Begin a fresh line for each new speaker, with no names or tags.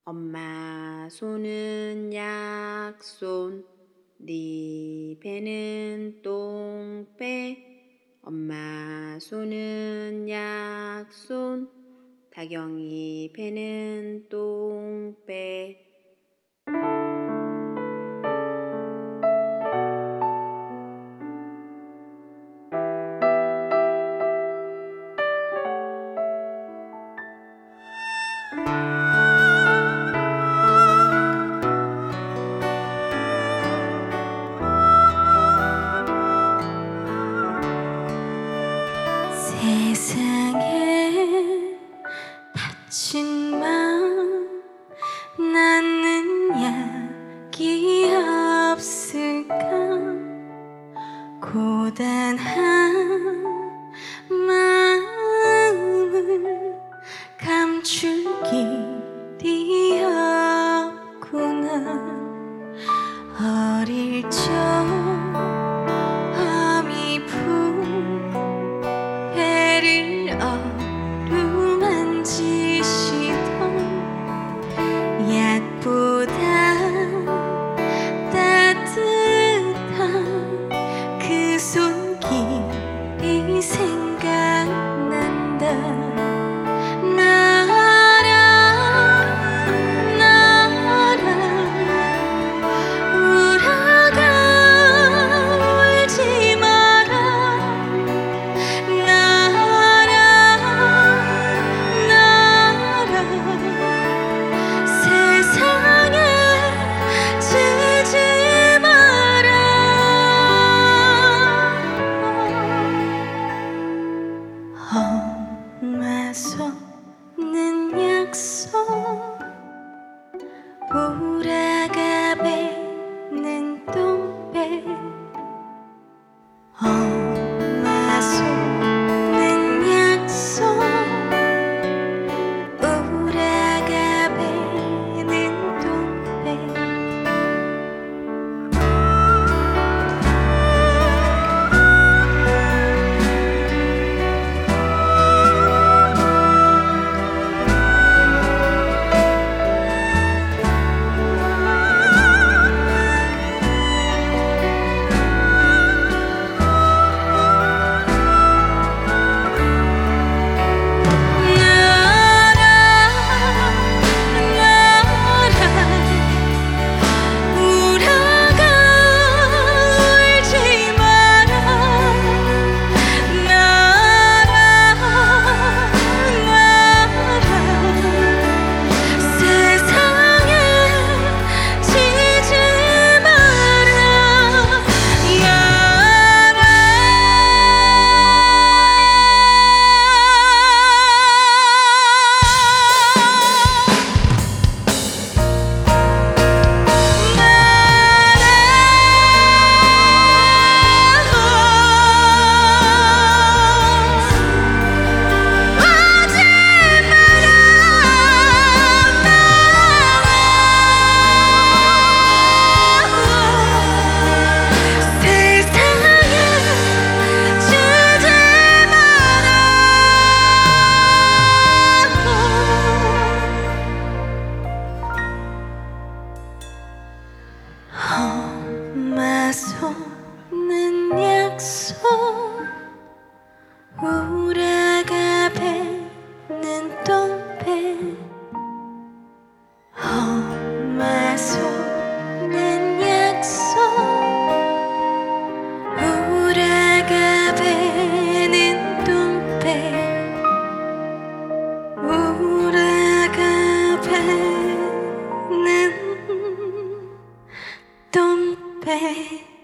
엄마 손은 약손, 네 배는 똥배. 엄마 손은 약손, 다경이 배는 똥배.
세상에 다친 마음 낳는 약이 없을까. 고단한 마음을 감출 길이 없구나. 어릴 적 어미 품 배를 어루만지시던 약보다 따뜻한 그 손길이 생각난다. 엄마 손은 약속, 우라가 배는 똥배. 엄마 손은 약속, 우라가 배는 똥배. 엄마 손은 약속, 우라가 배는 똥배. 엄마 손은 약속, 우라가 배는 똥배. 우라가 배는 똥배.